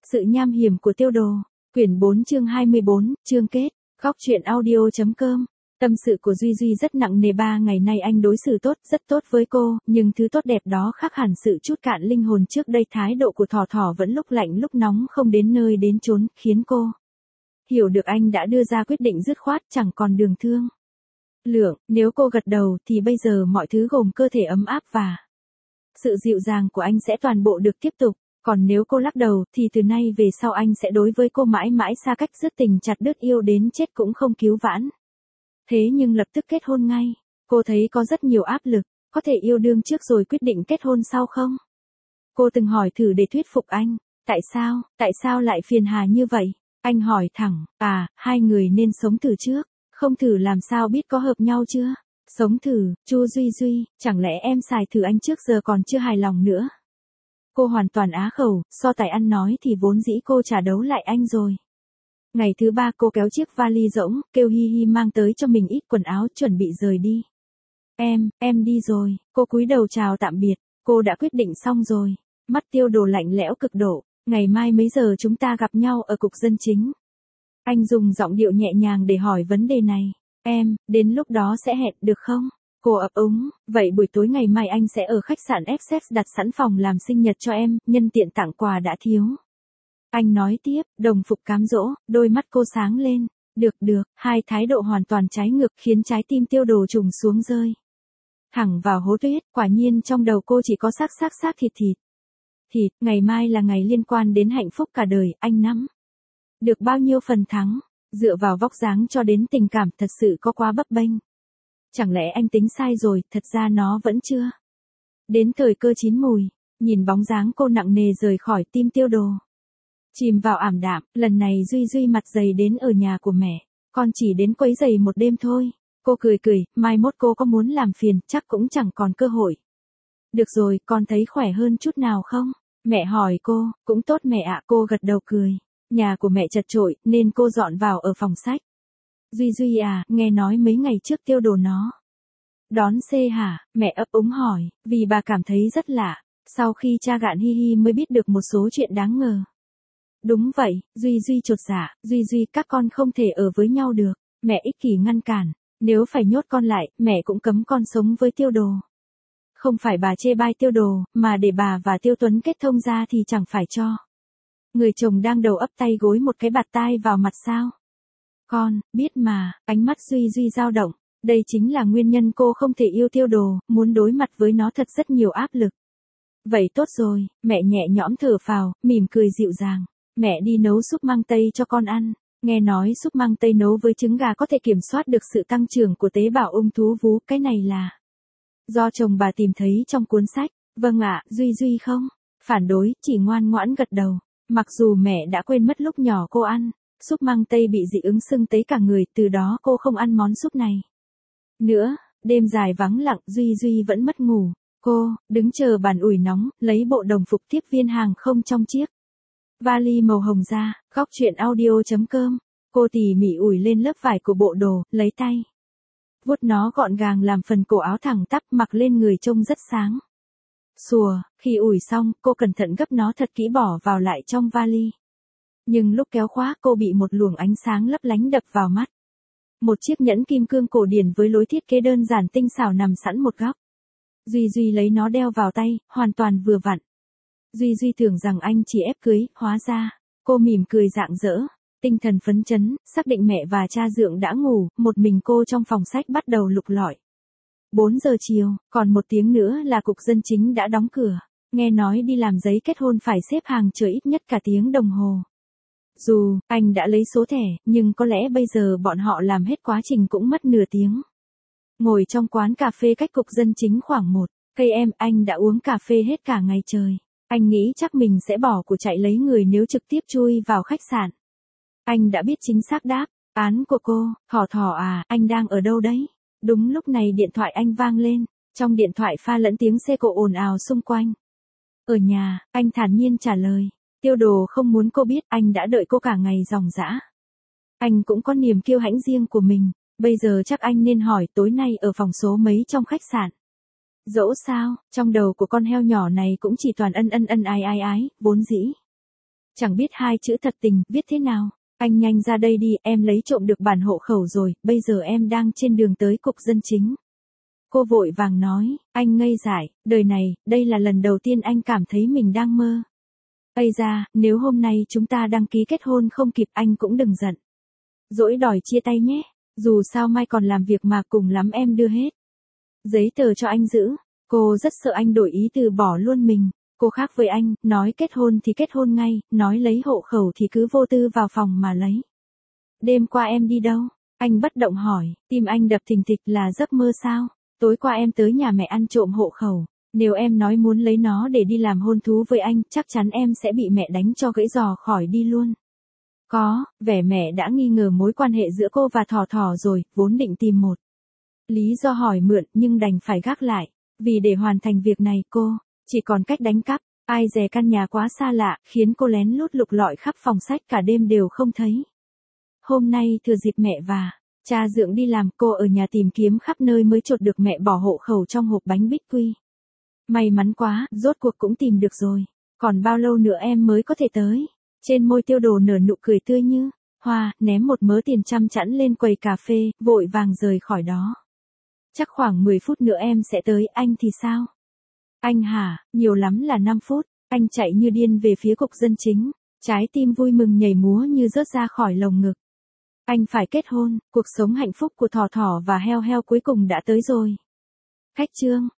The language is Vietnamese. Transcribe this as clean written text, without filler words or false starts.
Sự nham hiểm của Tiêu Đồ. Quyển 4 chương 24, chương kết. Góc truyện audio.com. Tâm sự của Duy Duy rất nặng nề. 3 ngày nay anh đối xử tốt, rất tốt với cô, nhưng thứ tốt đẹp đó khác hẳn sự chút cạn linh hồn trước đây. Thái độ của Thỏ Thỏ vẫn lúc lạnh lúc nóng, không đến nơi đến chốn, khiến cô hiểu được anh đã đưa ra quyết định dứt khoát, chẳng còn đường thương lượng. Nếu cô gật đầu thì bây giờ mọi thứ gồm cơ thể ấm áp và sự dịu dàng của anh sẽ toàn bộ được tiếp tục. Còn nếu cô lắc đầu thì từ nay về sau anh sẽ đối với cô mãi mãi xa cách, dứt tình chặt đứt, yêu đến chết cũng không cứu vãn. Thế nhưng lập tức kết hôn ngay. Cô thấy có rất nhiều áp lực. Có thể yêu đương trước rồi quyết định kết hôn sau không? Cô từng hỏi thử để thuyết phục anh. Tại sao lại phiền hà như vậy? Anh hỏi thẳng, hai người nên sống thử trước. Không thử làm sao biết có hợp nhau chưa? Sống thử, Chu Duy Duy, chẳng lẽ em xài thử anh trước giờ còn chưa hài lòng nữa? Cô hoàn toàn á khẩu, so tài ăn nói thì vốn dĩ cô trả đấu lại anh rồi. Ngày thứ 3 cô kéo chiếc vali rỗng, kêu Hi Hi mang tới cho mình ít quần áo, chuẩn bị rời đi. Em đi rồi. Cô cúi đầu chào tạm biệt. Cô đã quyết định xong rồi. Mắt Tiêu Đồ lạnh lẽo cực độ. Ngày mai mấy giờ chúng ta gặp nhau ở cục dân chính? Anh dùng giọng điệu nhẹ nhàng để hỏi vấn đề này. Đến lúc đó sẽ hẹn được không? Cô ấp úng, vậy buổi tối ngày mai anh sẽ ở khách sạn Essex đặt sẵn phòng làm sinh nhật cho em, nhân tiện tặng quà đã thiếu. Anh nói tiếp, đồng phục cám dỗ, đôi mắt cô sáng lên. Được, hai thái độ hoàn toàn trái ngược khiến trái tim Tiêu Đồ trùng xuống rơi thẳng vào hố tuyết. Quả nhiên trong đầu cô chỉ có xác thịt. Ngày mai là ngày liên quan đến hạnh phúc cả đời. Anh nắm được bao nhiêu phần thắng? Dựa vào vóc dáng cho đến tình cảm thật sự có quá bấp bênh. Chẳng lẽ anh tính sai rồi? Thật ra nó vẫn chưa đến thời cơ chín mùi. Nhìn bóng dáng cô nặng nề rời khỏi tim Tiêu Đồ chìm vào ảm đạm. Lần này Duy Duy mặt dày đến ở nhà của mẹ. Con chỉ đến quấy giày một đêm thôi. Cô cười, mai mốt cô có muốn làm phiền chắc cũng chẳng còn cơ hội. Được rồi, con thấy khỏe hơn chút nào không? Mẹ hỏi cô. Cũng tốt mẹ ạ. Cô gật đầu cười. Nhà của mẹ chật chội nên cô dọn vào ở phòng sách. Duy Duy nghe nói mấy ngày trước Tiêu Đồ nó đón xe hả? Mẹ ấp úng hỏi, vì bà cảm thấy rất lạ. Sau khi cha gạn Hi Hi mới biết được một số chuyện đáng ngờ. Đúng vậy, Duy Duy chột dạ. Duy, các con không thể ở với nhau được. Mẹ ích kỷ ngăn cản. Nếu phải nhốt con lại, mẹ cũng cấm con sống với Tiêu Đồ. Không phải bà chê bai Tiêu Đồ, mà để bà và Tiêu Tuấn kết thông ra thì chẳng phải cho người chồng đang đầu ấp tay gối một cái bạt tai vào mặt sao? Con, biết mà. Ánh mắt Duy dao động. Đây chính là nguyên nhân cô không thể yêu Tiêu Đồ, muốn đối mặt với nó thật rất nhiều áp lực. Vậy tốt rồi, mẹ nhẹ nhõm thở phào, mỉm cười dịu dàng. Mẹ đi nấu súp mang tây cho con ăn. Nghe nói súp mang tây nấu với trứng gà có thể kiểm soát được sự tăng trưởng của tế bào ung thư vú. Cái này là do chồng bà tìm thấy trong cuốn sách. Vâng ạ. Duy không phản đối, chỉ ngoan ngoãn gật đầu. Mặc dù mẹ đã quên mất lúc nhỏ cô ăn súp mang tây bị dị ứng sưng tấy cả người, từ đó cô không ăn món súp này nữa. Đêm dài vắng lặng, Duy vẫn mất ngủ. Cô đứng chờ bàn ủi nóng, lấy bộ đồng phục tiếp viên hàng không trong chiếc vali màu hồng ra. Góc truyện audio.com. Cô tỉ mỉ ủi lên lớp vải của bộ đồ, lấy tay vuốt nó gọn gàng làm phần cổ áo thẳng tắp, mặc lên người trông rất sáng sủa. Khi ủi xong, cô cẩn thận gấp nó thật kỹ bỏ vào lại trong vali. Nhưng lúc kéo khóa, cô bị một luồng ánh sáng lấp lánh đập vào mắt. Một chiếc nhẫn kim cương cổ điển với lối thiết kế đơn giản tinh xảo nằm sẵn một góc. Duy lấy nó đeo vào tay, hoàn toàn vừa vặn. Duy tưởng rằng anh chỉ ép cưới, hóa ra cô mỉm cười rạng rỡ, tinh thần phấn chấn, xác định mẹ và cha dượng đã ngủ, một mình cô trong phòng sách bắt đầu lục lọi. 4 giờ chiều, còn 1 tiếng nữa là cục dân chính đã đóng cửa. Nghe nói đi làm giấy kết hôn phải xếp hàng chờ ít nhất cả tiếng đồng hồ. Dù anh đã lấy số thẻ, nhưng có lẽ bây giờ bọn họ làm hết quá trình cũng mất nửa tiếng. Ngồi trong quán cà phê cách cục dân chính khoảng 1 cây, anh đã uống cà phê hết cả ngày trời. Anh nghĩ chắc mình sẽ bỏ cuộc chạy lấy người nếu trực tiếp chui vào khách sạn. Anh đã biết chính xác đáp án của cô. Thỏ anh đang ở đâu đấy? Đúng lúc này điện thoại anh vang lên. Trong điện thoại pha lẫn tiếng xe cộ ồn ào xung quanh. Ở nhà, anh thản nhiên trả lời. Tiêu Đồ không muốn cô biết anh đã đợi cô cả ngày ròng rã. Anh cũng có niềm kiêu hãnh riêng của mình. Bây giờ chắc anh nên hỏi tối nay ở phòng số mấy trong khách sạn. Dẫu sao, trong đầu của con heo nhỏ này cũng chỉ toàn ân ái, vốn dĩ Chẳng biết hai chữ thật tình viết thế nào. Anh nhanh ra đây đi, em lấy trộm được bản hộ khẩu rồi, bây giờ em đang trên đường tới cục dân chính. Cô vội vàng nói, anh ngây dại, đời này, đây là lần đầu tiên anh cảm thấy mình đang mơ. Ây da, nếu hôm nay chúng ta đăng ký kết hôn không kịp anh cũng đừng giận. Dỗi đòi chia tay nhé, dù sao mai còn làm việc mà cùng lắm em đưa hết giấy tờ cho anh giữ. Cô rất sợ anh đổi ý từ bỏ luôn mình. Cô khác với anh, nói kết hôn thì kết hôn ngay, nói lấy hộ khẩu thì cứ vô tư vào phòng mà lấy. Đêm qua em đi đâu? Anh bất động hỏi, tim anh đập thình thịch là giấc mơ sao? Tối qua em tới nhà mẹ ăn trộm hộ khẩu. Nếu em nói muốn lấy nó để đi làm hôn thú với anh, chắc chắn em sẽ bị mẹ đánh cho gãy giò khỏi đi luôn. Có, vẻ mẹ đã nghi ngờ mối quan hệ giữa cô và Thỏ Thỏ rồi, vốn định tìm một lý do hỏi mượn nhưng đành phải gác lại. Vì để hoàn thành việc này cô chỉ còn cách đánh cắp. Ai dè căn nhà quá xa lạ, khiến cô lén lút lục lọi khắp phòng sách cả đêm đều không thấy. Hôm nay thừa dịp mẹ và cha Dượng đi làm, cô ở nhà tìm kiếm khắp nơi mới chột được mẹ bỏ hộ khẩu trong hộp bánh bích quy. May mắn quá, rốt cuộc cũng tìm được rồi. Còn bao lâu nữa em mới có thể tới? Trên môi Tiêu Đồ nở nụ cười tươi như hoa, ném một mớ tiền trăm chẵn lên quầy cà phê, vội vàng rời khỏi đó. Chắc khoảng 10 phút nữa em sẽ tới, anh thì sao? Anh hả, nhiều lắm là 5 phút. Anh chạy như điên về phía cục dân chính. Trái tim vui mừng nhảy múa như rớt ra khỏi lồng ngực. Anh phải kết hôn, cuộc sống hạnh phúc của Thỏ Thỏ và Heo Heo cuối cùng đã tới rồi. Khách trương.